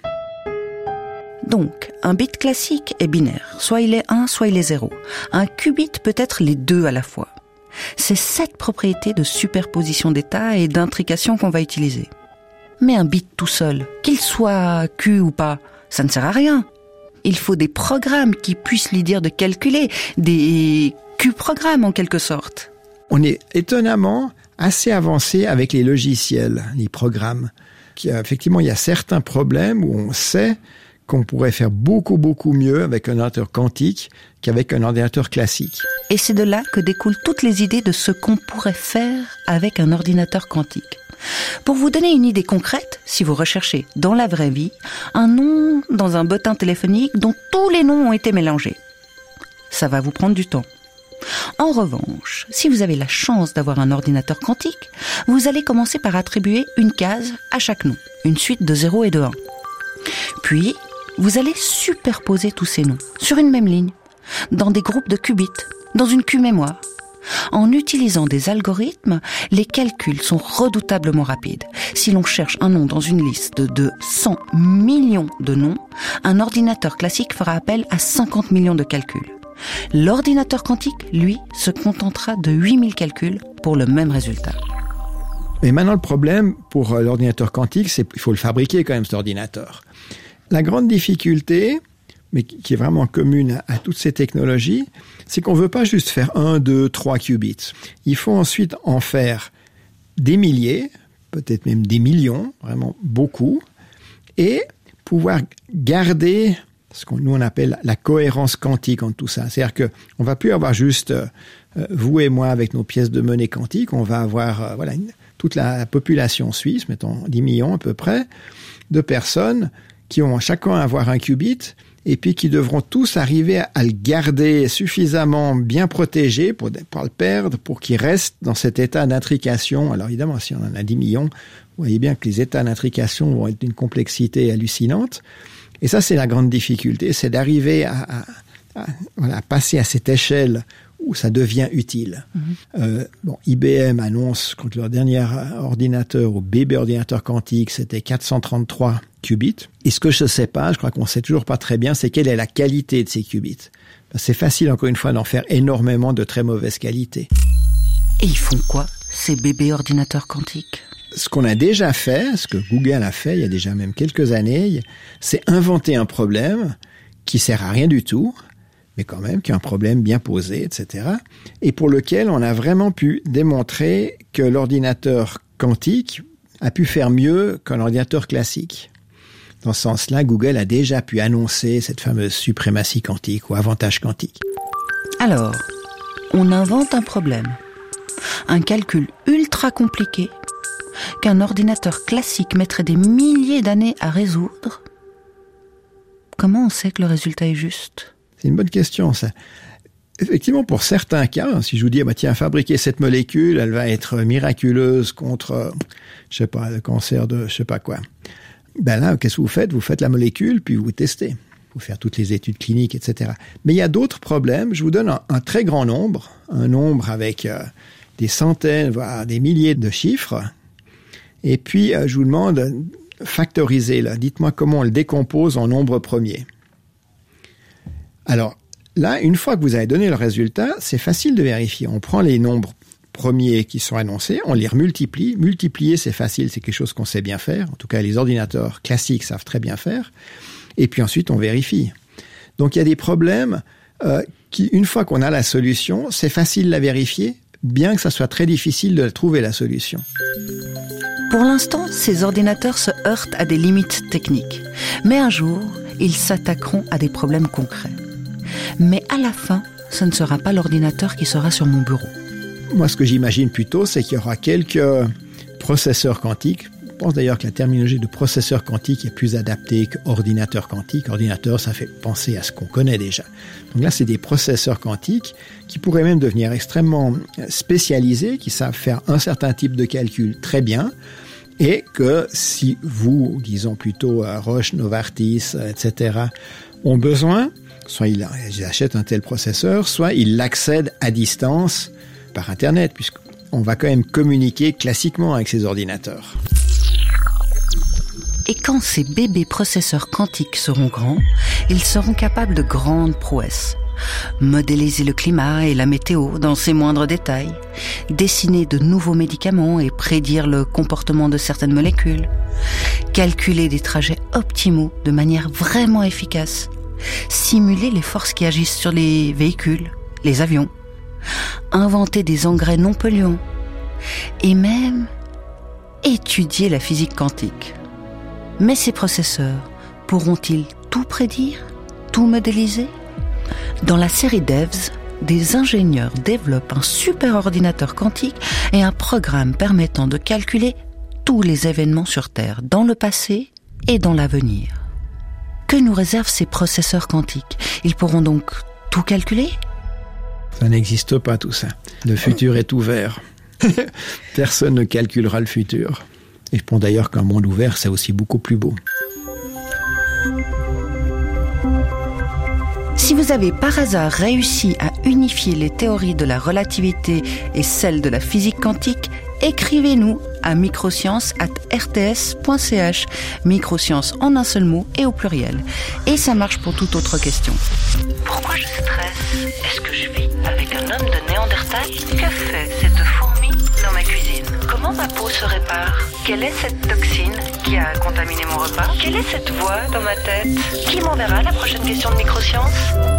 Donc, un bit classique est binaire. Soit il est 1, soit il est 0. Un qubit peut être les deux à la fois. C'est cette propriété de superposition d'états et d'intrication qu'on va utiliser. Mais un bit tout seul, qu'il soit Q ou pas, ça ne sert à rien. Il faut des programmes qui puissent lui dire de calculer, des Q-programmes en quelque sorte. On est étonnamment assez avancé avec les logiciels, les programmes. Effectivement, il y a certains problèmes où on sait qu'on pourrait faire beaucoup, beaucoup mieux avec un ordinateur quantique qu'avec un ordinateur classique. Et c'est de là que découlent toutes les idées de ce qu'on pourrait faire avec un ordinateur quantique. Pour vous donner une idée concrète, si vous recherchez dans la vraie vie un nom dans un bottin téléphonique dont tous les noms ont été mélangés, ça va vous prendre du temps. En revanche, si vous avez la chance d'avoir un ordinateur quantique, vous allez commencer par attribuer une case à chaque nom, une suite de 0 et de 1. Puis, vous allez superposer tous ces noms sur une même ligne, dans des groupes de qubits, dans une Q-mémoire. En utilisant des algorithmes, les calculs sont redoutablement rapides. Si l'on cherche un nom dans une liste de 100 millions de noms, un ordinateur classique fera appel à 50 millions de calculs. L'ordinateur quantique, lui, se contentera de 8000 calculs pour le même résultat. Mais maintenant, le problème pour l'ordinateur quantique, c'est qu'il faut le fabriquer quand même, cet ordinateur. La grande difficulté, mais qui est vraiment commune à toutes ces technologies, c'est qu'on ne veut pas juste faire 1, 2, 3 qubits. Il faut ensuite en faire des milliers, peut-être même des millions, vraiment beaucoup, et pouvoir garder ce qu'on nous on appelle la cohérence quantique en tout ça. C'est-à-dire que on va plus avoir juste vous et moi avec nos pièces de monnaie quantique, on va avoir toute la population suisse, mettons 10 millions à peu près, de personnes qui vont chacun avoir un qubit et puis qui devront tous arriver à le garder suffisamment bien protégé pour ne pas le perdre, pour qu'il reste dans cet état d'intrication. Alors évidemment, si on en a 10 millions, vous voyez bien que les états d'intrication vont être d'une complexité hallucinante. Et ça, c'est la grande difficulté, c'est d'arriver à passer à cette échelle où ça devient utile. IBM annonce que leur dernier ordinateur, ou bébé ordinateur quantique, c'était 433 qubits. Et ce que je ne sais pas, je crois qu'on ne sait toujours pas très bien, c'est quelle est la qualité de ces qubits. C'est facile, encore une fois, d'en faire énormément de très mauvaise qualité. Et ils font quoi, ces bébés ordinateurs quantiques ? Ce qu'on a déjà fait, ce que Google a fait il y a déjà même quelques années, c'est inventer un problème qui sert à rien du tout, mais quand même qui est un problème bien posé, etc. Et pour lequel on a vraiment pu démontrer que l'ordinateur quantique a pu faire mieux qu'un ordinateur classique. Dans ce sens-là, Google a déjà pu annoncer cette fameuse suprématie quantique ou avantage quantique. Alors, on invente un problème, un calcul ultra compliqué, qu'un ordinateur classique mettrait des milliers d'années à résoudre. Comment on sait que le résultat est juste ? C'est une bonne question, ça. Effectivement, pour certains cas, si je vous dis, tiens, fabriquer cette molécule, elle va être miraculeuse contre, le cancer de je sais pas quoi. Là, qu'est-ce que vous faites ? Vous faites la molécule, puis vous testez. Vous faire toutes les études cliniques, etc. Mais il y a d'autres problèmes. Je vous donne un très grand nombre, un nombre avec des centaines, voire des milliers de chiffres. Et puis, je vous demande, factorisez là. Dites-moi comment on le décompose en nombres premiers. Alors, là, une fois que vous avez donné le résultat, c'est facile de vérifier. On prend les nombres premiers qui sont annoncés, on les remultiplie. Multiplier, c'est facile, c'est quelque chose qu'on sait bien faire. En tout cas, les ordinateurs classiques savent très bien faire. Et puis ensuite, on vérifie. Donc, il y a des problèmes qui, une fois qu'on a la solution, c'est facile de la vérifier, bien que ça soit très difficile de trouver la solution. Pour l'instant, ces ordinateurs se heurtent à des limites techniques. Mais un jour, ils s'attaqueront à des problèmes concrets. Mais à la fin, ce ne sera pas l'ordinateur qui sera sur mon bureau. Moi, ce que j'imagine plutôt, c'est qu'il y aura quelques processeurs quantiques. Je pense d'ailleurs que la terminologie de processeur quantique est plus adaptée qu'ordinateur quantique. Ordinateur, ça fait penser à ce qu'on connaît déjà. Donc là, c'est des processeurs quantiques qui pourraient même devenir extrêmement spécialisés, qui savent faire un certain type de calcul très bien, et que si vous, disons plutôt Roche, Novartis, etc., ont besoin, soit ils achètent un tel processeur, soit ils l'accèdent à distance par Internet, puisqu'on va quand même communiquer classiquement avec ces ordinateurs. Et quand ces bébés processeurs quantiques seront grands, ils seront capables de grandes prouesses. Modéliser le climat et la météo dans ses moindres détails, dessiner de nouveaux médicaments et prédire le comportement de certaines molécules, calculer des trajets optimaux de manière vraiment efficace, simuler les forces qui agissent sur les véhicules, les avions, inventer des engrais non polluants et même étudier la physique quantique. Mais ces processeurs pourront-ils tout prédire, tout modéliser ? Dans la série Devs, des ingénieurs développent un super ordinateur quantique et un programme permettant de calculer tous les événements sur Terre, dans le passé et dans l'avenir. Que nous réservent ces processeurs quantiques ? Ils pourront donc tout calculer ? Ça n'existe pas tout ça. Le futur est ouvert. Personne ne calculera le futur. Et je pense d'ailleurs qu'un monde ouvert, c'est aussi beaucoup plus beau. Si vous avez par hasard réussi à unifier les théories de la relativité et celles de la physique quantique, écrivez-nous à microsciences@rts.ch. Microsciences en un seul mot et au pluriel. Et ça marche pour toute autre question. Pourquoi je stresse ? Est-ce que je vis avec un homme de Néandertal ? Que fait cette fourmi dans ma cuisine ? Comment ma peau se répare ? Quelle est cette toxine qui a contaminé mon repas ? Quelle est cette voix dans ma tête ? Qui m'enverra la prochaine question de Microsciences ?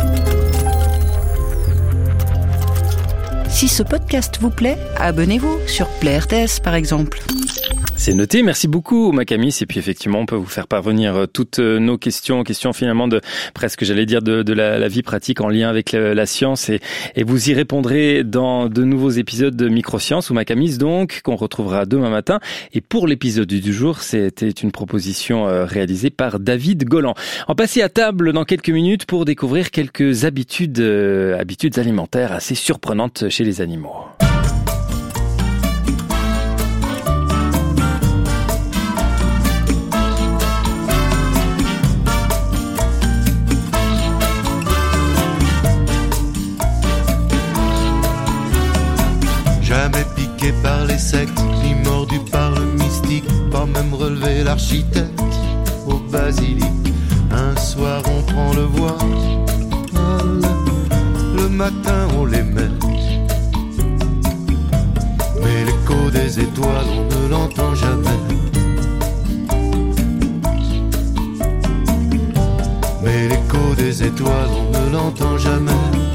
Si ce podcast vous plaît, abonnez-vous sur Play RTS par exemple. C'est noté, merci beaucoup Macamis. Et puis effectivement, on peut vous faire parvenir toutes nos questions finalement de presque, j'allais dire, de la vie pratique en lien avec la science. Et vous y répondrez dans de nouveaux épisodes de Microsciences ou Macamis donc, qu'on retrouvera demain matin. Et pour l'épisode du jour, c'était une proposition réalisée par David Golland. On va passer à table dans quelques minutes pour découvrir quelques habitudes alimentaires assez surprenantes chez les animaux. Jamais piqué par les sectes, ni mordu par le mystique, pas même relevé l'architecte au basilic. Un soir on prend le voile, le matin on les met. Mais l'écho des étoiles on ne l'entend jamais. Mais l'écho des étoiles on ne l'entend jamais.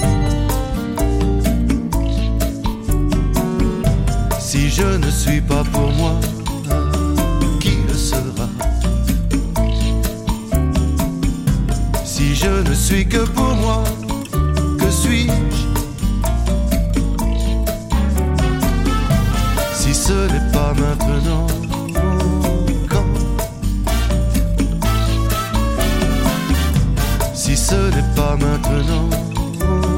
Si je ne suis pas pour moi, qui le sera ? Si je ne suis que pour moi, que suis-je ? Si ce n'est pas maintenant, quand ? Si ce n'est pas maintenant, quand ?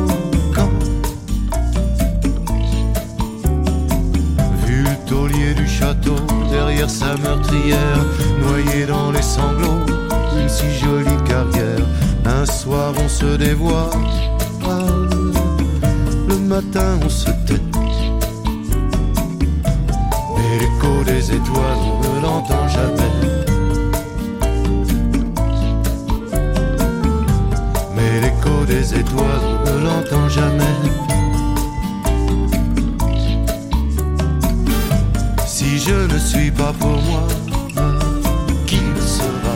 Taulier du château, derrière sa meurtrière, noyé dans les sanglots d'une si jolie carrière. Un soir on se dévoile, le matin on se tait. Mais l'écho des étoiles, on ne l'entend jamais. Mais l'écho des étoiles, on ne l'entend jamais. Si je ne suis pas pour moi, qui le sera?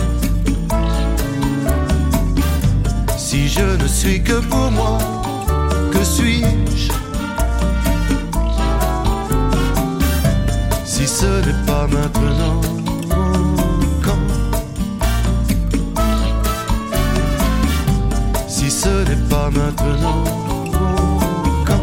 Si je ne suis que pour moi, que suis-je? Si ce n'est pas maintenant, quand? Si ce n'est pas maintenant, quand?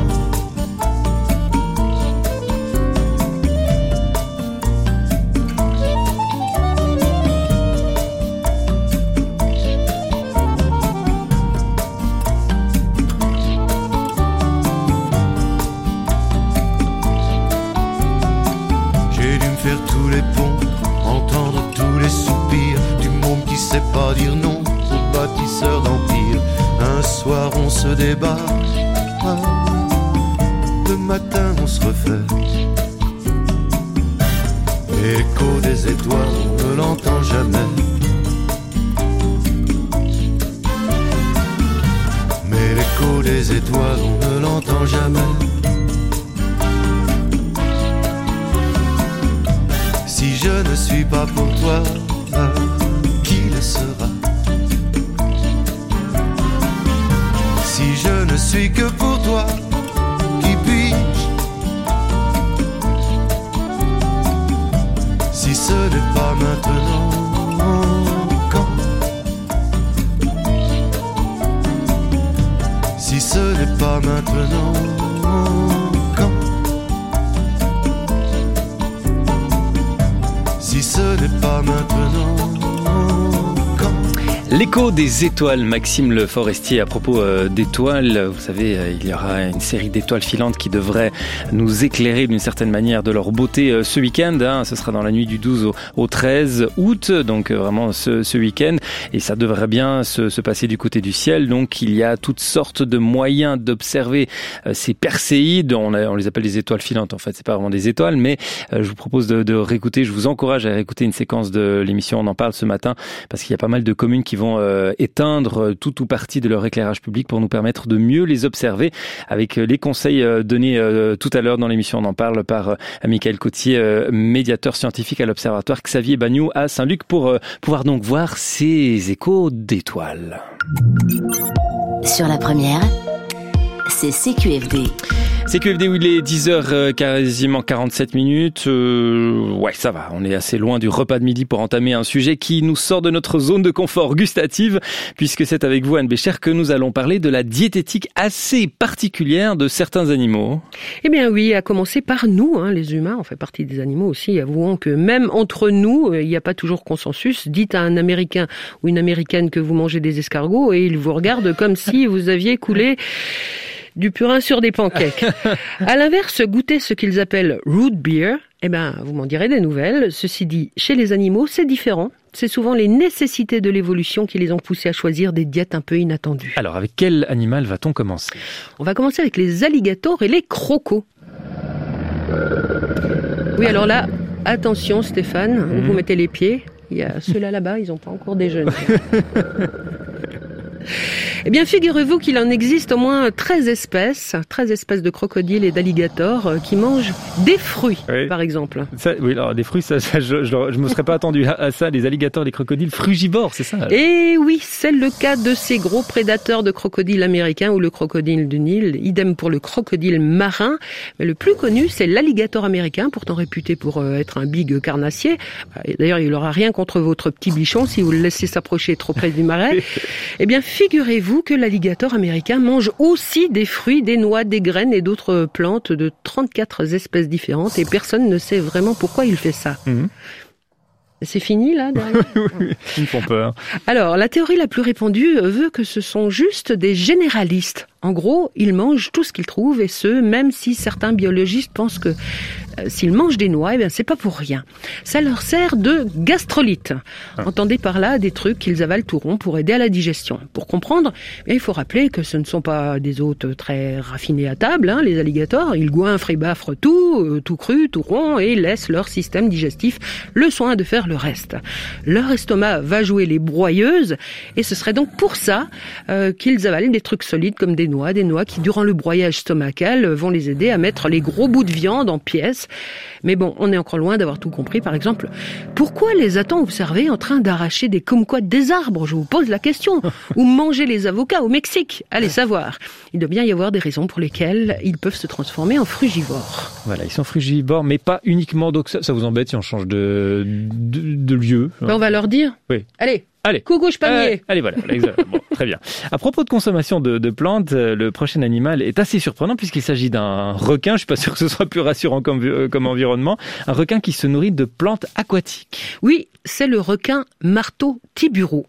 J'ai dû me faire tous les ponts, entendre tous les soupirs du monde qui sait pas dire non aux bâtisseurs d'empire. Un soir on se débat, le matin on se refait. Et l'écho des étoiles, on ne l'entend jamais. Mais l'écho des étoiles, on ne l'entend jamais. Si je ne suis pas pour toi, qui le sera? Si je ne suis que pour toi, qui puis-je? Si ce n'est pas maintenant, quand? Si ce n'est pas maintenant, quand? Si ce n'est pas maintenant, quand? L'écho des étoiles, Maxime Le Forestier. À propos d'étoiles, vous savez, il y aura une série d'étoiles filantes qui devraient nous éclairer d'une certaine manière de leur beauté ce week-end. Ce sera dans la nuit du 12 au 13 août, donc vraiment ce week-end. Et ça devrait bien se passer du côté du ciel. Donc il y a toutes sortes de moyens d'observer ces perséides. On les appelle des étoiles filantes. En fait, c'est pas vraiment des étoiles, mais je vous propose de réécouter. Je vous encourage à réécouter une séquence de l'émission. On en parle ce matin parce qu'il y a pas mal de communes qui vont éteindre tout ou partie de leur éclairage public pour nous permettre de mieux les observer avec les conseils donnés tout à l'heure dans l'émission. On en parle par Michael Cotier, médiateur scientifique à l'Observatoire Xavier Bagnoud à Saint-Luc pour pouvoir donc voir ces échos d'étoiles. Sur la première, c'est CQFD. CQFD où il est 10h, quasiment 47 minutes. Ouais, ça va. On est assez loin du repas de midi pour entamer un sujet qui nous sort de notre zone de confort gustative, puisque c'est avec vous, Anne Bécher, que nous allons parler de la diététique assez particulière de certains animaux. Eh bien oui, à commencer par nous, les humains, on fait partie des animaux aussi. Avouons que même entre nous, il n'y a pas toujours consensus. Dites à un Américain ou une Américaine que vous mangez des escargots et il vous regarde comme si vous aviez coulé du purin sur des pancakes. À l'inverse, goûter ce qu'ils appellent root beer, vous m'en direz des nouvelles. Ceci dit, chez les animaux, c'est différent. C'est souvent les nécessités de l'évolution qui les ont poussés à choisir des diètes un peu inattendues. Alors, avec quel animal va-t-on commencer ? On va commencer avec les alligators et les crocos. Oui, alors là, attention Stéphane, où vous mettez les pieds. Il y a ceux-là là-bas, ils n'ont pas encore déjeuné. Eh bien, figurez-vous qu'il en existe au moins 13 espèces de crocodiles et d'alligators qui mangent des fruits, oui. Par exemple. Ça, oui, alors des fruits, je me serais pas attendu à ça. Les alligators, les crocodiles frugivores, c'est ça alors. Et oui, c'est le cas de ces gros prédateurs de crocodiles américains ou le crocodile du Nil. Idem pour le crocodile marin. Mais le plus connu, c'est l'alligator américain, pourtant réputé pour être un big carnassier. D'ailleurs, il n'aura rien contre votre petit bichon si vous le laissez s'approcher trop près du marais. Eh bien, figurez-vous que l'alligator américain mange aussi des fruits, des noix, des graines et d'autres plantes de 34 espèces différentes et personne ne sait vraiment pourquoi il fait ça. C'est fini là derrière. Oui, ils me font peur. Alors, la théorie la plus répandue veut que ce sont juste des généralistes. En gros, ils mangent tout ce qu'ils trouvent et ce, même si certains biologistes pensent que s'ils mangent des noix, c'est pas pour rien. Ça leur sert de gastrolyte. Entendez par là des trucs qu'ils avalent tout rond pour aider à la digestion. Pour comprendre, il faut rappeler que ce ne sont pas des hôtes très raffinés à table, les alligators. Ils goinfrent et baffrent tout cru, tout rond, et laissent leur système digestif le soin de faire le reste. Leur estomac va jouer les broyeuses, et ce serait donc pour ça qu'ils avalent des trucs solides comme des noix qui, durant le broyage stomacal, vont les aider à mettre les gros bouts de viande en pièces. Mais bon, on est encore loin d'avoir tout compris. Par exemple, pourquoi les a-t-on observés en train d'arracher des kumquats des arbres? Je vous pose la question. Ou manger les avocats au Mexique? Allez savoir. Il doit bien y avoir des raisons pour lesquelles ils peuvent se transformer en frugivores. Voilà, ils sont frugivores, mais pas uniquement. Donc ça vous embête si on change de lieu? On va leur dire. Oui. Allez, coucou, je panier. Allez, voilà. Bon, très bien. À propos de consommation de plantes, le prochain animal est assez surprenant puisqu'il s'agit d'un requin. Je suis pas sûr que ce soit plus rassurant comme environnement. Un requin qui se nourrit de plantes aquatiques. Oui, c'est le requin marteau tiburon.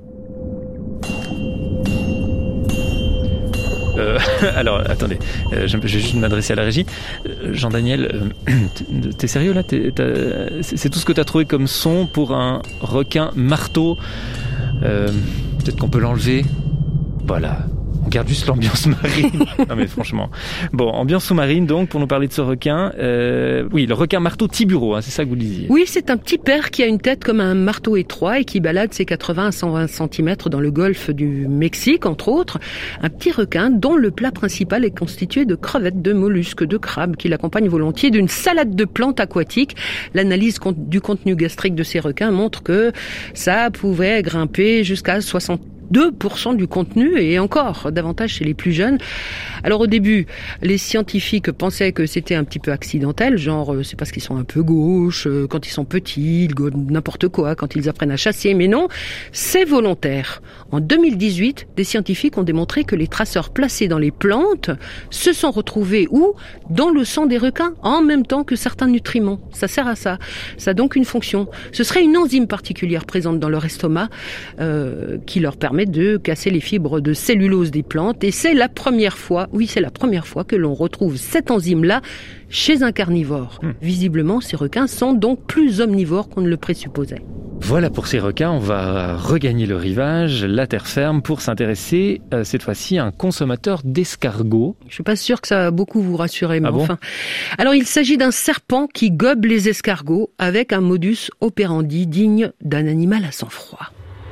Alors, attendez, je vais juste m'adresser à la régie. Jean-Daniel, t'es sérieux là? C'est tout ce que t'as trouvé comme son pour un requin marteau? Peut-être qu'on peut l'enlever? Voilà. On garde juste l'ambiance marine. Non mais franchement. Bon, ambiance sous-marine donc, pour nous parler de ce requin. Oui, le requin marteau tiburon, c'est ça que vous disiez. Oui, c'est un petit père qui a une tête comme un marteau étroit et qui balade ses 80 à 120 cm dans le golfe du Mexique, entre autres. Un petit requin dont le plat principal est constitué de crevettes, de mollusques, de crabes, qui l'accompagnent volontiers d'une salade de plantes aquatiques. L'analyse du contenu gastrique de ces requins montre que ça pouvait grimper jusqu'à 62% du contenu, et encore davantage chez les plus jeunes. Alors au début, les scientifiques pensaient que c'était un petit peu accidentel, genre c'est parce qu'ils sont un peu gauches, quand ils sont petits, ils godent n'importe quoi quand ils apprennent à chasser, mais non, c'est volontaire. En 2018, des scientifiques ont démontré que les traceurs placés dans les plantes se sont retrouvés dans le sang des requins, en même temps que certains nutriments. Ça sert à ça. Ça a donc une fonction. Ce serait une enzyme particulière présente dans leur estomac qui leur permet de casser les fibres de cellulose des plantes, et c'est la première fois que l'on retrouve cette enzyme-là chez un carnivore. Visiblement, ces requins sont donc plus omnivores qu'on ne le présupposait. Voilà pour ces requins, on va regagner le rivage, la terre ferme, pour s'intéresser cette fois-ci à un consommateur d'escargots. Je suis pas sûre que ça va beaucoup vous rassurer, mais bon. Alors il s'agit d'un serpent qui gobe les escargots avec un modus operandi digne d'un animal à sang-froid.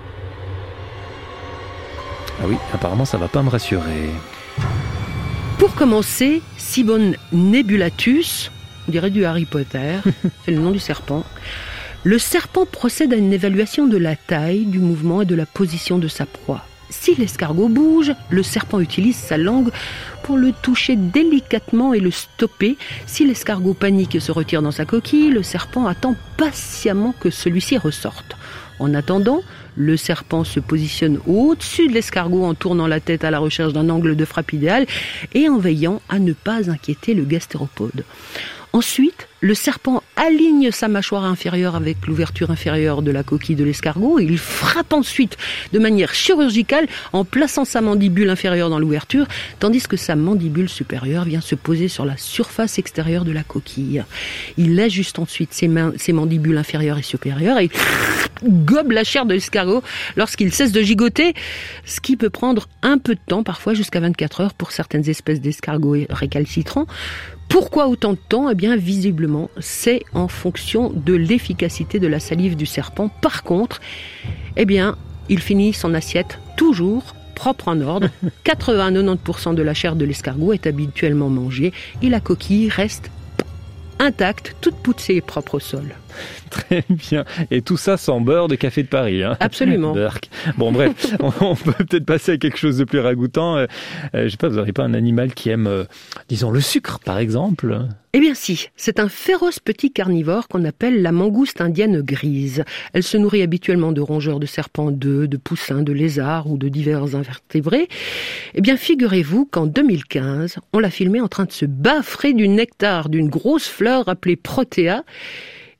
Ah oui, apparemment ça va pas me rassurer. Pour commencer, Cibon nebulatus, on dirait du Harry Potter, c'est le nom du serpent. Le serpent procède à une évaluation de la taille, du mouvement et de la position de sa proie. Si l'escargot bouge, le serpent utilise sa langue pour le toucher délicatement et le stopper. Si l'escargot panique et se retire dans sa coquille, le serpent attend patiemment que celui-ci ressorte. En attendant, le serpent se positionne au-dessus de l'escargot en tournant la tête à la recherche d'un angle de frappe idéal et en veillant à ne pas inquiéter le gastéropode. Ensuite, le serpent aligne sa mâchoire inférieure avec l'ouverture inférieure de la coquille de l'escargot. Il frappe ensuite de manière chirurgicale en plaçant sa mandibule inférieure dans l'ouverture, tandis que sa mandibule supérieure vient se poser sur la surface extérieure de la coquille. Il ajuste ensuite ses mandibules inférieures et supérieures et gobe la chair de l'escargot lorsqu'il cesse de gigoter, ce qui peut prendre un peu de temps, parfois jusqu'à 24 heures pour certaines espèces d'escargots récalcitrants. Pourquoi autant de temps ? Eh bien, visiblement, c'est en fonction de l'efficacité de la salive du serpent. Par contre, eh bien, il finit son assiette toujours propre en ordre. 80-90% de la chair de l'escargot est habituellement mangée et la coquille reste intacte, toute poussée et propre au sol. Très bien. Et tout ça sans beurre de café de Paris. Absolument. Bon, bref, on peut peut-être passer à quelque chose de plus ragoûtant. Je sais pas, vous n'aurez pas un animal qui aime, disons, le sucre, par exemple ? Eh bien si, c'est un féroce petit carnivore qu'on appelle la mangouste indienne grise. Elle se nourrit habituellement de rongeurs de serpents d'œufs, de poussins, de lézards ou de divers invertébrés. Eh bien figurez-vous qu'en 2015, on l'a filmé en train de se baffrer du nectar d'une grosse fleur appelée Protea.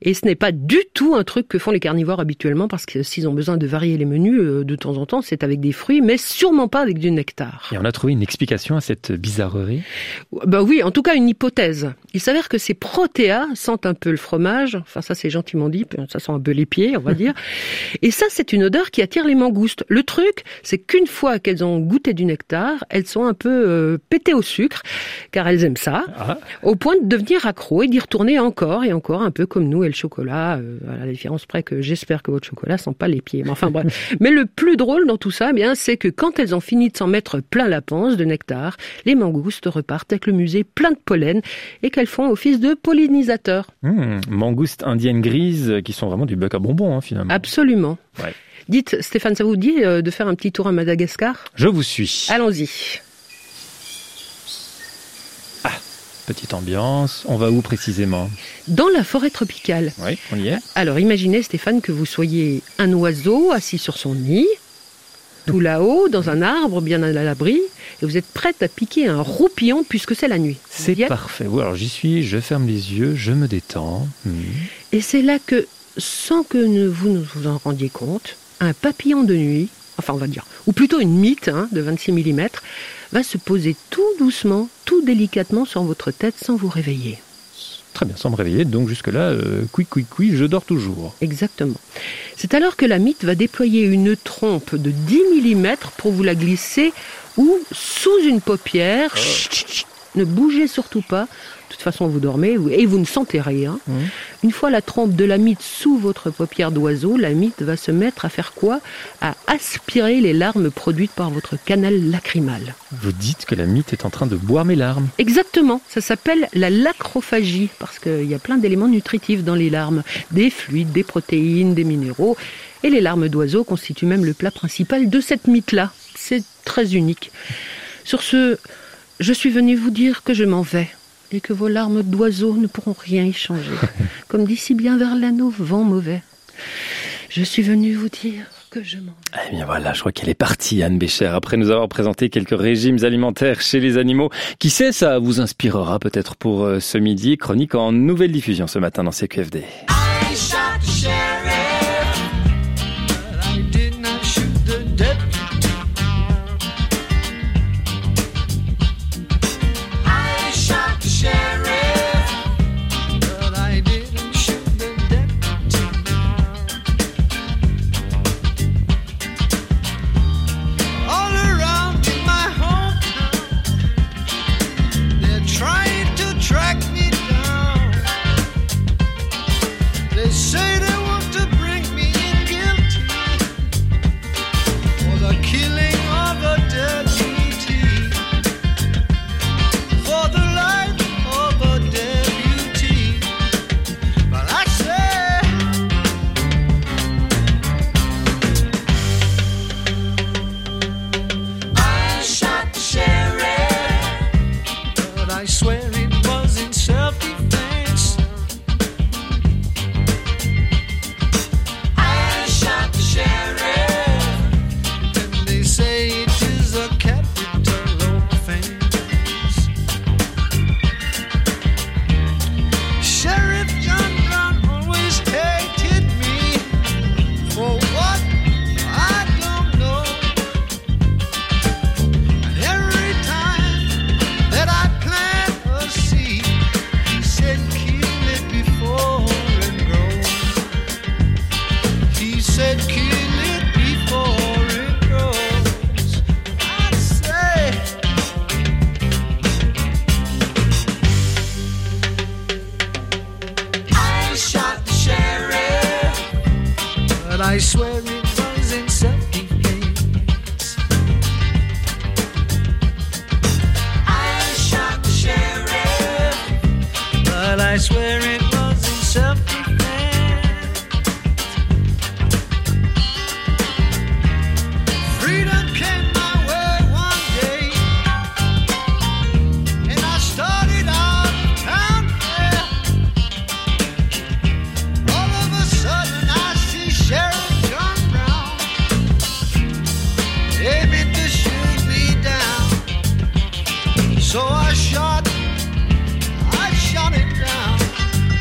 Et ce n'est pas du tout un truc que font les carnivores habituellement, parce que s'ils ont besoin de varier les menus de temps en temps, c'est avec des fruits, mais sûrement pas avec du nectar. Et on a trouvé une explication à cette bizarrerie ? Bah oui, en tout cas une hypothèse. Il s'avère que ces protéas sentent un peu le fromage, enfin ça c'est gentiment dit, ça sent un peu les pieds on va dire, et ça c'est une odeur qui attire les mangoustes. Le truc, c'est qu'une fois qu'elles ont goûté du nectar, elles sont un peu pétées au sucre, car elles aiment ça, au point de devenir accro et d'y retourner encore et encore, un peu comme nous et le chocolat, à la différence près que j'espère que votre chocolat sent pas les pieds. Mais enfin bref. Mais le plus drôle dans tout ça, eh bien, c'est que quand elles ont fini de s'en mettre plein la panse de nectar, les mangoustes repartent avec le musée plein de pollen et qu'elles font office de pollinisateurs. Mangoustes indiennes grises qui sont vraiment du bec à bonbons finalement. Absolument. Ouais. Dites, Stéphane, ça vous dit de faire un petit tour à Madagascar ? Je vous suis. Allons-y. Petite ambiance. On va où précisément ? Dans la forêt tropicale. Oui, on y est. Alors imaginez, Stéphane, que vous soyez un oiseau assis sur son nid, tout là-haut, dans un arbre bien à l'abri, et vous êtes prête à piquer un roupillon puisque c'est la nuit. C'est parfait. Oui, alors j'y suis, je ferme les yeux, je me détends. Et c'est là que, sans que vous ne vous en rendiez compte, un papillon de nuit, enfin on va dire, ou plutôt une mythe de 26 mm, va se poser tout doucement, tout délicatement sur votre tête sans vous réveiller. Très bien, sans me réveiller, donc jusque-là, je dors toujours. Exactement. C'est alors que la mythe va déployer une trompe de 10 mm pour vous la glisser ou sous une paupière. Chut, ne bougez surtout pas. De toute façon, vous dormez et vous ne sentez rien. Une fois la trompe de la mythe sous votre paupière d'oiseau, la mythe va se mettre à faire quoi ? À aspirer les larmes produites par votre canal lacrymal. Vous dites que la mythe est en train de boire mes larmes ? Exactement. Ça s'appelle la lacrophagie parce qu'il y a plein d'éléments nutritifs dans les larmes. Des fluides, des protéines, des minéraux. Et les larmes d'oiseau constituent même le plat principal de cette mythe-là. C'est très unique. Sur ce, je suis venue vous dire que je m'en vais. Et que vos larmes d'oiseau ne pourront rien y changer. Comme dit si bien Verlaine, vent mauvais. Je suis venue vous dire que je m'en vais. Eh bien voilà, je crois qu'elle est partie, Anne Bécher, après nous avoir présenté quelques régimes alimentaires chez les animaux. Qui sait, ça vous inspirera peut-être pour ce midi. Chronique en nouvelle diffusion ce matin dans CQFD. I swear it was in self-defense. I shot the sheriff, but I swear it was in self-defense. Freedom came my way one day, and I started out down there. All of a sudden I see Sheriff John Brown aiming to shoot me down. So I shot him down.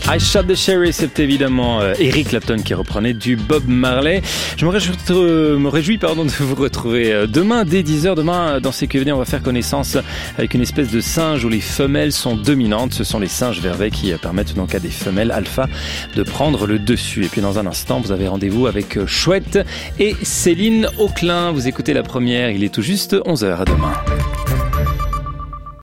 I Shot the Sheriff, c'est évidemment Eric Clapton qui reprenait du Bob Marley. Je me réjouis de vous retrouver demain dès 10h. Demain, dans CQFD, on va faire connaissance avec une espèce de singe où les femelles sont dominantes. Ce sont les singes vervets qui permettent donc à des femelles alpha de prendre le dessus. Et puis dans un instant, vous avez rendez-vous avec Chouette et Céline Auclin. Vous écoutez La Première, il est tout juste 11h. À demain.